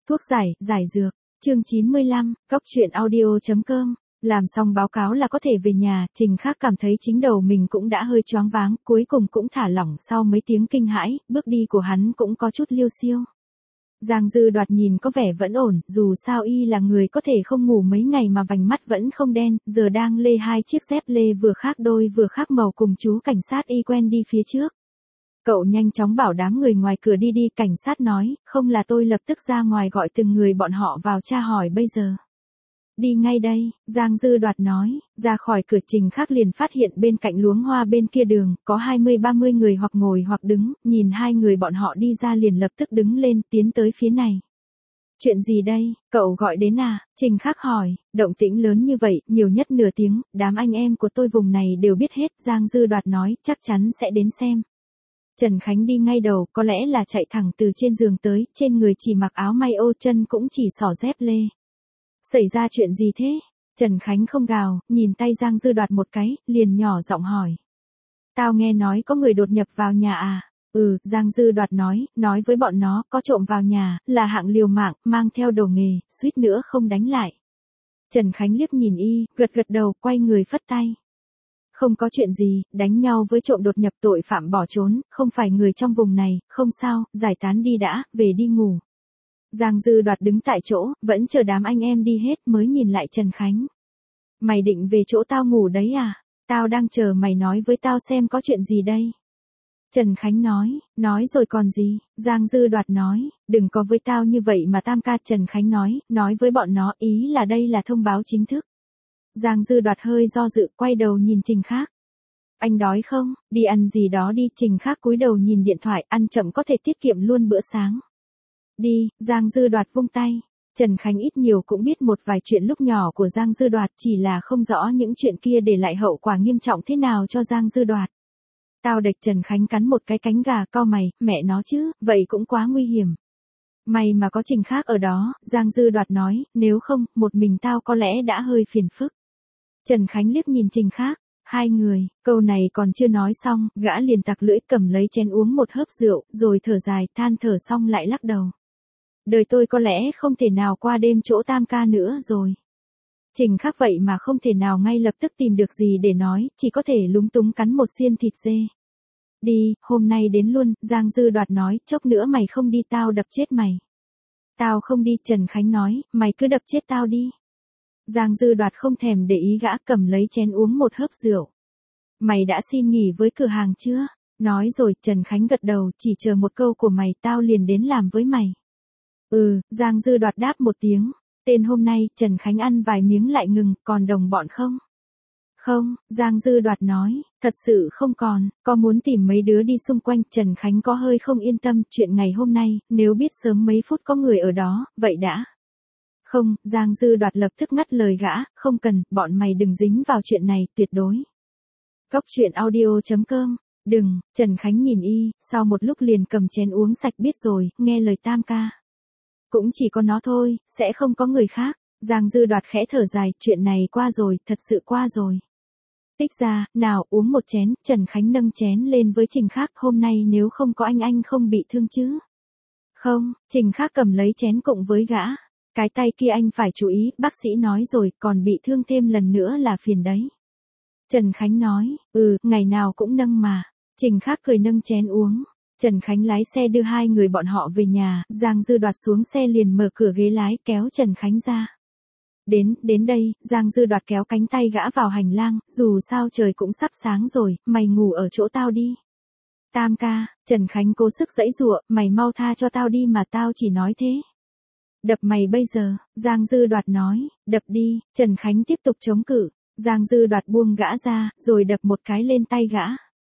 Thuốc giải dược. Chương 95, Cóc truyện audio.com. Làm xong báo cáo là có thể về nhà, Trình Khác cảm thấy chính đầu mình cũng đã hơi choáng váng, cuối cùng cũng thả lỏng sau mấy tiếng kinh hãi, bước đi của hắn cũng có chút liêu xiêu. Giang Dư Đoạt nhìn có vẻ vẫn ổn, dù sao y là người có thể không ngủ mấy ngày mà vành mắt vẫn không đen, giờ đang lê hai chiếc dép lê vừa khác đôi vừa khác màu cùng chú cảnh sát y quen đi phía trước. Cậu nhanh chóng bảo đám người ngoài cửa đi, cảnh sát nói, không là tôi lập tức ra ngoài gọi từng người bọn họ vào tra hỏi bây giờ. Đi ngay đây, Giang Dư Đoạt nói, ra khỏi cửa Trình Khác liền phát hiện bên cạnh luống hoa bên kia đường, có 20-30 người hoặc ngồi hoặc đứng, nhìn hai người bọn họ đi ra liền lập tức đứng lên, tiến tới phía này. Chuyện gì đây, cậu gọi đến à? Trình Khác hỏi, động tĩnh lớn như vậy, nhiều nhất nửa tiếng, đám anh em của tôi vùng này đều biết hết, Giang Dư Đoạt nói, chắc chắn sẽ đến xem. Trần Khánh đi ngay đầu, có lẽ là chạy thẳng từ trên giường tới, trên người chỉ mặc áo may ô, chân cũng chỉ xỏ dép lê. Xảy ra chuyện gì thế? Trần Khánh không gào, nhìn tay Giang Dư Đoạt một cái, liền nhỏ giọng hỏi. Tao nghe nói có người đột nhập vào nhà à? Giang Dư Đoạt nói với bọn nó, có trộm vào nhà, là hạng liều mạng, mang theo đồ nghề, suýt nữa không đánh lại. Trần Khánh liếc nhìn y, gật đầu, quay người phất tay. Không có chuyện gì, đánh nhau với trộm đột nhập tội phạm bỏ trốn, không phải người trong vùng này, không sao, giải tán đi đã, về đi ngủ. Giang Dư Đoạt đứng tại chỗ, vẫn chờ đám anh em đi hết mới nhìn lại Trần Khánh. Mày định về chỗ tao ngủ đấy à? Tao đang chờ mày nói với tao xem có chuyện gì đây. Trần Khánh nói rồi còn gì, Giang Dư Đoạt nói, đừng có với tao như vậy mà tam ca. Trần Khánh nói với bọn nó, ý là đây là thông báo chính thức. Giang Dư Đoạt hơi do dự, quay đầu nhìn Trình Khác. Anh đói không, đi ăn gì đó đi. Trình Khác cúi đầu nhìn điện thoại, ăn chậm có thể tiết kiệm luôn bữa sáng. Đi, Giang Dư Đoạt vung tay. Trần Khánh ít nhiều cũng biết một vài chuyện lúc nhỏ của Giang Dư Đoạt, chỉ là không rõ những chuyện kia để lại hậu quả nghiêm trọng thế nào cho Giang Dư Đoạt. Tao địch. Trần Khánh cắn một cái cánh gà, cau mày, mẹ nó chứ, vậy cũng quá nguy hiểm. May mà có Trình Khác ở đó, Giang Dư Đoạt nói, nếu không, một mình tao có lẽ đã hơi phiền phức. Trần Khánh liếc nhìn Trình Khác, hai người, câu này còn chưa nói xong, gã liền tặc lưỡi cầm lấy chén uống một hớp rượu, rồi thở dài, than thở xong lại lắc đầu. Đời tôi có lẽ không thể nào qua đêm chỗ tam ca nữa rồi. Trình Khác vậy mà không thể nào ngay lập tức tìm được gì để nói, chỉ có thể lúng túng cắn một xiên thịt dê. Đi, hôm nay đến luôn, Giang Dư Đoạt nói, chốc nữa mày không đi tao đập chết mày. Tao không đi. Trần Khánh nói, mày cứ đập chết tao đi. Giang Dư Đoạt không thèm để ý, gã cầm lấy chén uống một hớp rượu. Mày đã xin nghỉ với cửa hàng chưa? Nói rồi. Trần Khánh gật đầu, chỉ chờ một câu của mày tao liền đến làm với mày. Giang Dư Đoạt đáp một tiếng. Tên hôm nay, Trần Khánh ăn vài miếng lại ngừng, còn đồng bọn không? Không, Giang Dư Đoạt nói, thật sự không còn, có muốn tìm mấy đứa đi xung quanh. Trần Khánh có hơi không yên tâm, chuyện ngày hôm nay, nếu biết sớm mấy phút có người ở đó, vậy đã. Không, Giang Dư Đoạt lập tức ngắt lời gã, không cần, bọn mày đừng dính vào chuyện này, tuyệt đối. Cóc truyện audio.com. Đừng. Trần Khánh nhìn y, sau một lúc liền cầm chén uống sạch. Biết rồi, nghe lời tam ca. Cũng chỉ có nó thôi, sẽ không có người khác. Giang Dư Đoạt khẽ thở dài, chuyện này qua rồi, thật sự qua rồi. Tích ra, nào, uống một chén. Trần Khánh nâng chén lên với Trình Khác, hôm nay nếu không có anh không bị thương chứ? Không. Trình Khác cầm lấy chén cùng với gã. Cái tay kia anh phải chú ý, bác sĩ nói rồi, còn bị thương thêm lần nữa là phiền đấy. Trần Khánh nói, ngày nào cũng nâng mà. Trình Khác cười nâng chén uống. Trần Khánh lái xe đưa hai người bọn họ về nhà, Giang Dư Đoạt xuống xe liền mở cửa ghế lái, kéo Trần Khánh ra. Đến đây, Giang Dư Đoạt kéo cánh tay gã vào hành lang, dù sao trời cũng sắp sáng rồi, mày ngủ ở chỗ tao đi. Tam ca. Trần Khánh cố sức giãy giụa, mày mau tha cho tao đi mà, tao chỉ nói thế. Đập mày bây giờ, Giang Dư Đoạt nói, đập đi. Trần Khánh tiếp tục chống cự, Giang Dư Đoạt buông gã ra, rồi đập một cái lên tay gã.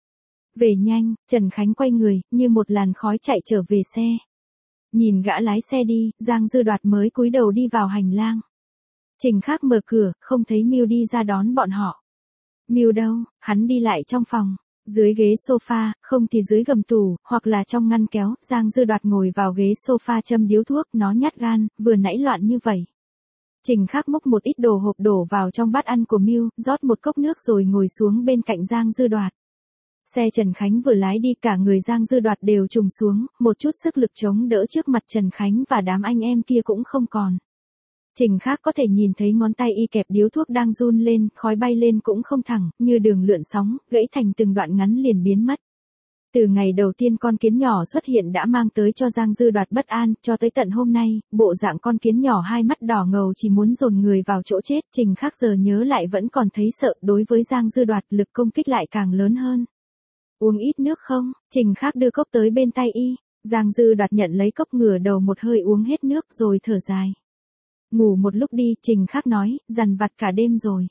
Về nhanh. Trần Khánh quay người, như một làn khói chạy trở về xe. Nhìn gã lái xe đi, Giang Dư Đoạt mới cúi đầu đi vào hành lang. Trình Khác mở cửa, không thấy Miu đi ra đón bọn họ. Miu đâu? Hắn đi lại trong phòng. Dưới ghế sofa, không thì dưới gầm tủ, hoặc là trong ngăn kéo. Giang Dư Đoạt ngồi vào ghế sofa châm điếu thuốc, nó nhát gan, vừa nãy loạn như vậy. Trình Khác múc một ít đồ hộp đổ vào trong bát ăn của Miu, rót một cốc nước rồi ngồi xuống bên cạnh Giang Dư Đoạt. Xe Trần Khánh vừa lái đi cả người Giang Dư Đoạt đều trùng xuống, một chút sức lực chống đỡ trước mặt Trần Khánh và đám anh em kia cũng không còn. Trình Khác có thể nhìn thấy ngón tay y kẹp điếu thuốc đang run lên, khói bay lên cũng không thẳng, như đường lượn sóng, gãy thành từng đoạn ngắn liền biến mất. Từ ngày đầu tiên con kiến nhỏ xuất hiện đã mang tới cho Giang Dư Đoạt bất an, cho tới tận hôm nay, bộ dạng con kiến nhỏ hai mắt đỏ ngầu chỉ muốn dồn người vào chỗ chết. Trình Khác giờ nhớ lại vẫn còn thấy sợ, đối với Giang Dư Đoạt lực công kích lại càng lớn hơn. Uống ít nước không? Trình Khác đưa cốc tới bên tay y. Giang Dư Đoạt nhận lấy cốc ngửa đầu một hơi uống hết nước rồi thở dài. Ngủ một lúc đi, Trình Khác nói, dằn vặt cả đêm rồi.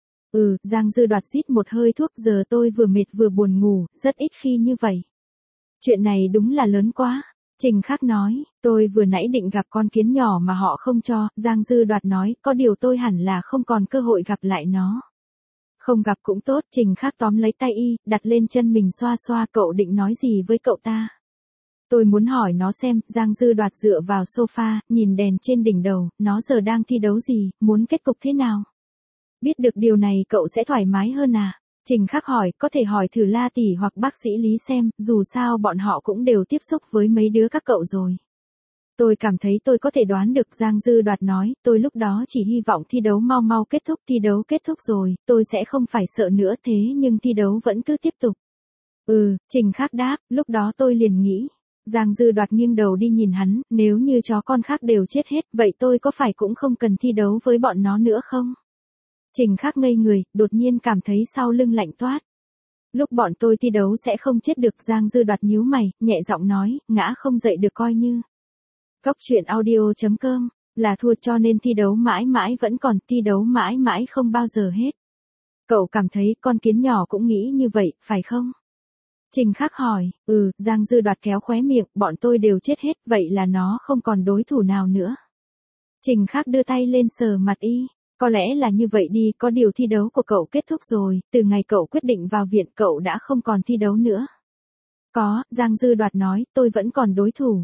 Giang Dư Đoạt rít một hơi thuốc, giờ tôi vừa mệt vừa buồn ngủ, rất ít khi như vậy. Chuyện này đúng là lớn quá. Trình Khác nói, tôi vừa nãy định gặp con kiến nhỏ mà họ không cho. Giang Dư Đoạt nói, có điều tôi hẳn là không còn cơ hội gặp lại nó. Không gặp cũng tốt. Trình Khác tóm lấy tay y, đặt lên chân mình xoa xoa. Cậu định nói gì với cậu ta? Tôi muốn hỏi nó xem. Giang Dư Đoạt dựa vào sofa, nhìn đèn trên đỉnh đầu, nó giờ đang thi đấu gì, muốn kết cục thế nào? Biết được điều này cậu sẽ thoải mái hơn à? Trình Khác hỏi, có thể hỏi thử La tỷ hoặc bác sĩ Lý xem, dù sao bọn họ cũng đều tiếp xúc với mấy đứa các cậu rồi. Tôi cảm thấy tôi có thể đoán được. Giang Dư Đoạt nói, tôi lúc đó chỉ hy vọng thi đấu mau mau kết thúc. Thi đấu kết thúc rồi, tôi sẽ không phải sợ nữa, thế nhưng thi đấu vẫn cứ tiếp tục. Trình Khác đáp, lúc đó tôi liền nghĩ. Giang Dư Đoạt nghiêng đầu đi nhìn hắn, nếu như chó con khác đều chết hết, vậy tôi có phải cũng không cần thi đấu với bọn nó nữa không? Trình Khác ngây người, đột nhiên cảm thấy sau lưng lạnh toát. Lúc bọn tôi thi đấu sẽ không chết được. Giang Dư Đoạt nhíu mày, nhẹ giọng nói, ngã không dậy được coi như. Góc truyện audio.com, là thua cho nên thi đấu mãi mãi vẫn còn, thi đấu mãi mãi không bao giờ hết. Cậu cảm thấy con kiến nhỏ cũng nghĩ như vậy, phải không? Trình Khác hỏi, Giang Dư Đoạt kéo khóe miệng, bọn tôi đều chết hết, vậy là nó không còn đối thủ nào nữa. Trình Khác đưa tay lên sờ mặt y. Có lẽ là như vậy đi, có điều thi đấu của cậu kết thúc rồi, từ ngày cậu quyết định vào viện cậu đã không còn thi đấu nữa. Có, Giang Dư Đoạt nói, tôi vẫn còn đối thủ.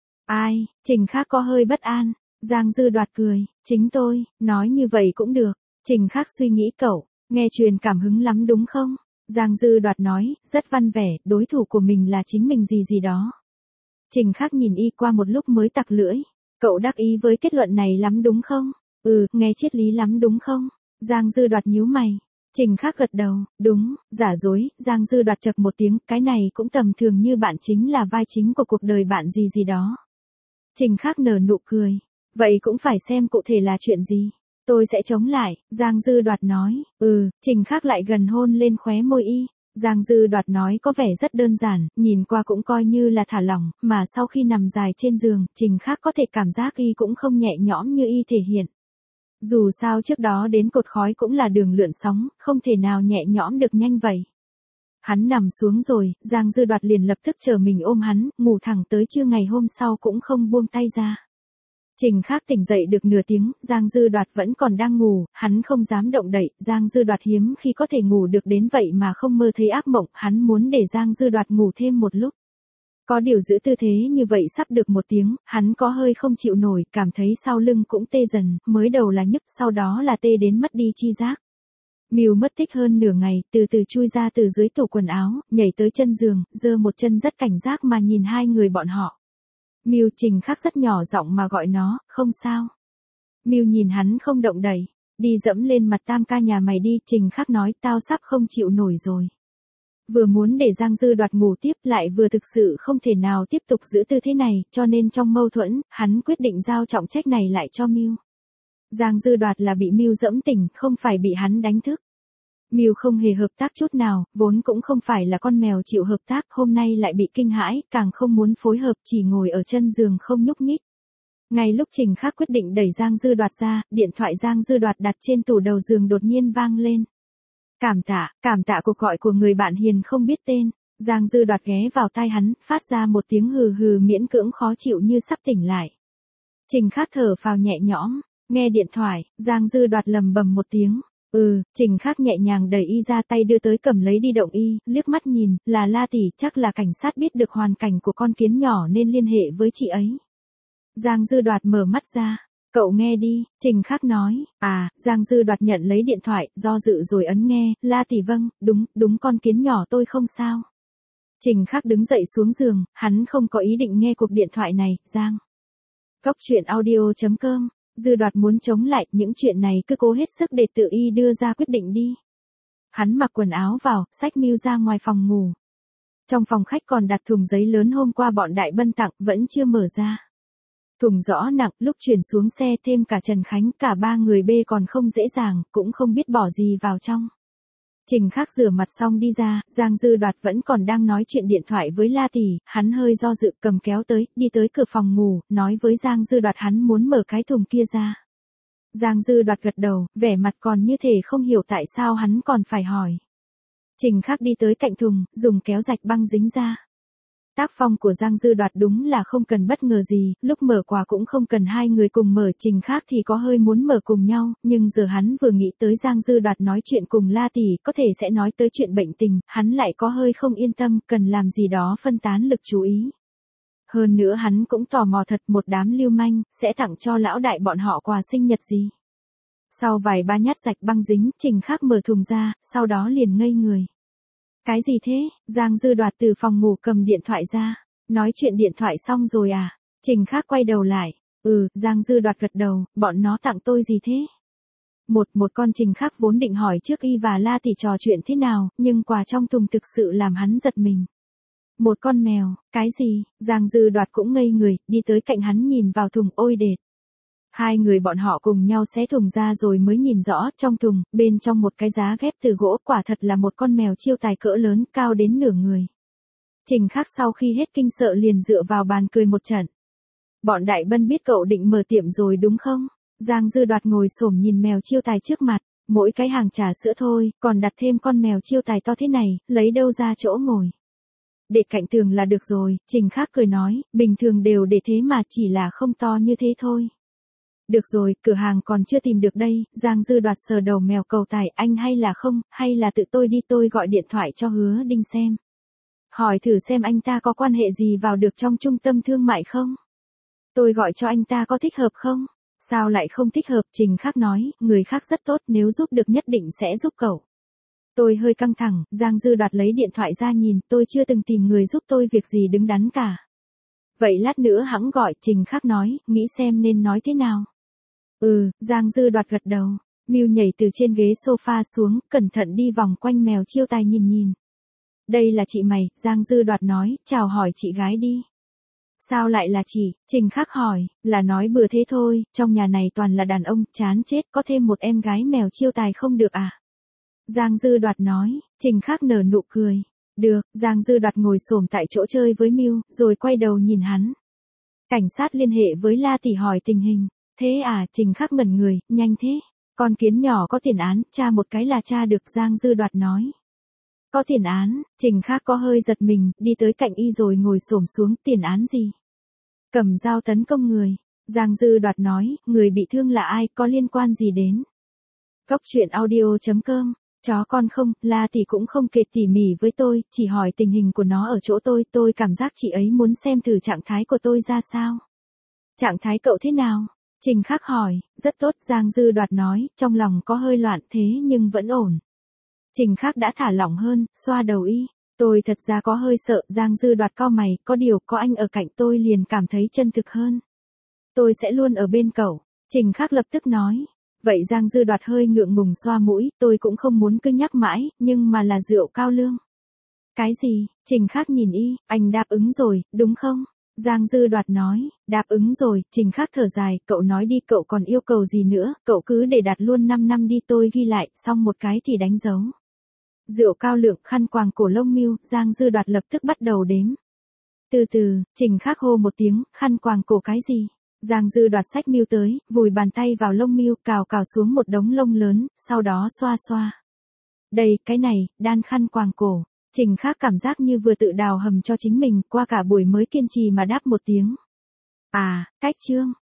Ai? Trình Khác có hơi bất an. Giang Dư Đoạt cười, chính tôi, nói như vậy cũng được. Trình Khác suy nghĩ, cậu, nghe truyền cảm hứng lắm đúng không? Giang Dư Đoạt nói, rất văn vẻ, đối thủ của mình là chính mình gì gì đó. Trình Khác nhìn y qua một lúc mới tặc lưỡi. Cậu đắc ý với kết luận này lắm đúng không? Nghe triết lý lắm đúng không? Giang Dư Đoạt nhíu mày. Trình Khác gật đầu, đúng, giả dối. Giang Dư Đoạt chậc một tiếng, cái này cũng tầm thường, như bạn chính là vai chính của cuộc đời bạn gì gì đó. Trình Khác nở nụ cười. Vậy cũng phải xem cụ thể là chuyện gì. Tôi sẽ chống lại, Giang Dư Đoạt nói. Trình Khác lại gần hôn lên khóe môi y. Giang Dư Đoạt nói có vẻ rất đơn giản, nhìn qua cũng coi như là thả lỏng, mà sau khi nằm dài trên giường, Trình Khác có thể cảm giác y cũng không nhẹ nhõm như y thể hiện. Dù sao trước đó đến cột khói cũng là đường lượn sóng, không thể nào nhẹ nhõm được nhanh vậy. Hắn nằm xuống rồi, Giang Dư Đoạt liền lập tức chờ mình ôm hắn, ngủ thẳng tới trưa ngày hôm sau cũng không buông tay ra. Trình Khác tỉnh dậy được nửa tiếng, Giang Dư Đoạt vẫn còn đang ngủ, hắn không dám động đậy. Giang Dư Đoạt hiếm khi có thể ngủ được đến vậy mà không mơ thấy ác mộng, hắn muốn để Giang Dư Đoạt ngủ thêm một lúc. Có điều giữ tư thế như vậy sắp được một tiếng, hắn có hơi không chịu nổi, cảm thấy sau lưng cũng tê dần, mới đầu là nhức, sau đó là tê đến mất đi chi giác. Mưu mất tích hơn nửa ngày, từ từ chui ra từ dưới tủ quần áo, nhảy tới chân giường, giơ một chân rất cảnh giác mà nhìn hai người bọn họ. Mưu. Trình Khác rất nhỏ giọng mà gọi nó, không sao. Mưu nhìn hắn không động đậy, đi dẫm lên mặt tam ca nhà mày đi. Trình Khác nói, tao sắp không chịu nổi rồi. Vừa muốn để Giang Dư Đoạt ngủ tiếp, lại vừa thực sự không thể nào tiếp tục giữ tư thế này, cho nên trong mâu thuẫn, hắn quyết định giao trọng trách này lại cho Mưu. Giang Dư Đoạt là bị Mưu dẫm tỉnh, không phải bị hắn đánh thức. Mưu không hề hợp tác chút nào, vốn cũng không phải là con mèo chịu hợp tác, hôm nay lại bị kinh hãi, càng không muốn phối hợp, chỉ ngồi ở chân giường không nhúc nhích. Ngay lúc Trình Khác quyết định đẩy Giang Dư Đoạt ra, điện thoại Giang Dư Đoạt đặt trên tủ đầu giường đột nhiên vang lên. Cảm tạ cuộc gọi của người bạn hiền không biết tên. Giang Dư Đoạt ghé vào tai hắn, phát ra một tiếng hừ hừ miễn cưỡng khó chịu như sắp tỉnh lại. Trình Khác thở phào nhẹ nhõm, nghe điện thoại, Giang Dư Đoạt lầm bầm một tiếng. Trình Khác nhẹ nhàng đẩy y ra, tay đưa tới cầm lấy đi động y, liếc mắt nhìn, là La tỷ, chắc là cảnh sát biết được hoàn cảnh của con kiến nhỏ nên liên hệ với chị ấy. Giang Dư Đoạt mở mắt ra, Cậu nghe đi, Trình Khắc nói. Giang Dư Đoạt nhận lấy điện thoại, do dự rồi ấn nghe, La tỷ vâng, đúng con kiến nhỏ tôi không sao. Trình Khắc đứng dậy xuống giường, hắn không có ý định nghe cuộc điện thoại này, Giang. Cốc truyện audio.com, Dư Đoạt muốn chống lại, những chuyện này cứ cố hết sức để tự y đưa ra quyết định đi. Hắn mặc quần áo vào, xách mưu ra ngoài phòng ngủ. Trong phòng khách còn đặt thùng giấy lớn hôm qua bọn Đại Bân tặng, vẫn chưa mở ra. Thùng rõ nặng, lúc chuyển xuống xe thêm cả Trần Khánh, cả ba người bê còn không dễ dàng, cũng không biết bỏ gì vào trong. Trình Khắc rửa mặt xong đi ra, Giang Dư Đoạt vẫn còn đang nói chuyện điện thoại với La tỷ, hắn hơi do dự cầm kéo tới, đi tới cửa phòng ngủ, nói với Giang Dư Đoạt hắn muốn mở cái thùng kia ra. Giang Dư Đoạt gật đầu, vẻ mặt còn như thể không hiểu tại sao hắn còn phải hỏi. Trình Khắc đi tới cạnh thùng, dùng kéo rạch băng dính ra. Tác phong của Giang Dư Đoạt đúng là không cần bất ngờ gì, lúc mở quà cũng không cần hai người cùng mở, Trình Khắc thì có hơi muốn mở cùng nhau, nhưng giờ hắn vừa nghĩ tới Giang Dư Đoạt nói chuyện cùng La tỷ, có thể sẽ nói tới chuyện bệnh tình, hắn lại có hơi không yên tâm, cần làm gì đó phân tán lực chú ý. Hơn nữa hắn cũng tò mò thật, một đám lưu manh, sẽ tặng cho lão đại bọn họ quà sinh nhật gì. Sau vài ba nhát rạch băng dính, Trình Khắc mở thùng ra, sau đó liền ngây người. Cái gì thế? Giang Dư Đoạt từ phòng ngủ cầm điện thoại ra. Nói chuyện điện thoại xong rồi à? Trình Khắc quay đầu lại. Giang Dư Đoạt gật đầu, bọn nó tặng tôi gì thế? Một con. Trình Khắc vốn định hỏi trước y và La tỷ trò chuyện thế nào, nhưng quà trong thùng thực sự làm hắn giật mình. Một con mèo, cái gì? Giang Dư Đoạt cũng ngây người, đi tới cạnh hắn nhìn vào thùng, ôi đệt. Hai người bọn họ cùng nhau xé thùng ra rồi mới nhìn rõ, trong thùng, bên trong một cái giá ghép từ gỗ, quả thật là một con mèo chiêu tài cỡ lớn, cao đến nửa người. Trình Khắc sau khi hết kinh sợ liền dựa vào bàn cười một trận. Bọn Đại Bân biết cậu định mở tiệm rồi đúng không? Giang Dư Đoạt ngồi xổm nhìn mèo chiêu tài trước mặt, mỗi cái hàng trà sữa thôi, còn đặt thêm con mèo chiêu tài to thế này, lấy đâu ra chỗ ngồi. Để cạnh tường là được rồi, Trình Khắc cười nói, bình thường đều để thế mà, chỉ là không to như thế thôi. Được rồi, cửa hàng còn chưa tìm được đây, Giang Dư Đoạt sờ đầu mèo cầu tài, anh hay là không, hay là tự tôi đi, tôi gọi điện thoại cho Hứa Đinh xem. Hỏi thử xem anh ta có quan hệ gì vào được trong trung tâm thương mại không? Tôi gọi cho anh ta có thích hợp không? Sao lại không thích hợp? Trình Khắc nói, người khác rất tốt, nếu giúp được nhất định sẽ giúp cậu. Tôi hơi căng thẳng, Giang Dư Đoạt lấy điện thoại ra nhìn, tôi chưa từng tìm người giúp tôi việc gì đứng đắn cả. Vậy lát nữa hẵng gọi, Trình Khắc nói, nghĩ xem nên nói thế nào. Giang Dư Đoạt gật đầu. Mưu nhảy từ trên ghế sofa xuống, cẩn thận đi vòng quanh mèo chiêu tài nhìn. Đây là chị mày, Giang Dư Đoạt nói, chào hỏi chị gái đi. Sao lại là chị? Trình Khắc hỏi, là nói bừa thế thôi, trong nhà này toàn là đàn ông, chán chết, có thêm một em gái mèo chiêu tài không được à? Giang Dư Đoạt nói, Trình Khắc nở nụ cười. Được, Giang Dư Đoạt ngồi xổm tại chỗ chơi với Mưu, rồi quay đầu nhìn hắn. Cảnh sát liên hệ với La tỷ hỏi tình hình. Thế à? Trình Khắc ngẩn người, nhanh thế. Con kiến nhỏ có tiền án, tra một cái là tra được, Giang Dư Đoạt nói. Có tiền án? Trình Khắc có hơi giật mình, đi tới cạnh y rồi ngồi xổm xuống, tiền án gì? Cầm dao tấn công người. Giang Dư Đoạt nói, người bị thương là ai, có liên quan gì đến? Cốc truyện audio.com, chó con không, La tỷ cũng không kể tỉ mỉ với tôi, chỉ hỏi tình hình của nó ở chỗ tôi cảm giác chị ấy muốn xem thử trạng thái của tôi ra sao. Trạng thái cậu thế nào? Trình Khắc hỏi, rất tốt, Giang Dư Đoạt nói, trong lòng có hơi loạn thế nhưng vẫn ổn. Trình Khắc đã thả lỏng hơn, xoa đầu y. Tôi thật ra có hơi sợ, Giang Dư Đoạt cau mày, có điều có anh ở cạnh tôi liền cảm thấy chân thực hơn. Tôi sẽ luôn ở bên cậu. Trình Khắc lập tức nói. Vậy Giang Dư Đoạt hơi ngượng ngùng xoa mũi, tôi cũng không muốn cứ nhắc mãi, nhưng mà là rượu cao lương. Cái gì? Trình Khắc nhìn y, anh đáp ứng rồi, đúng không? Giang Dư Đoạt nói, đáp ứng rồi. Trình Khắc thở dài, cậu nói đi, cậu còn yêu cầu gì nữa, cậu cứ để đặt luôn 5 năm đi, tôi ghi lại, xong một cái thì đánh dấu. Rượu cao lượng, khăn quàng cổ lông Mưu, Giang Dư Đoạt lập tức bắt đầu đếm. Từ từ, Trình Khắc hô một tiếng, khăn quàng cổ cái gì? Giang Dư Đoạt xách Mưu tới, vùi bàn tay vào lông Mưu, cào xuống một đống lông lớn, sau đó xoa xoa. Đây, cái này, đan khăn quàng cổ. Trình Khắc cảm giác như vừa tự đào hầm cho chính mình, qua cả buổi mới kiên trì mà đáp một tiếng. À, cách chương.